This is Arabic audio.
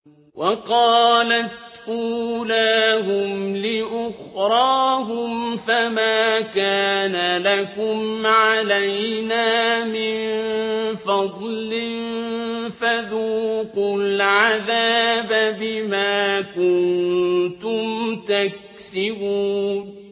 وَقَالَتْ أُولَاهُمْ لِأُخْرَاهُمْ فَمَا كَانَ لَكُمْ عَلَيْنَا مِن فَضْلٍ فَذُوقُوا الْعَذَابَ بِمَا كُنتُمْ تَكْسِبُونَ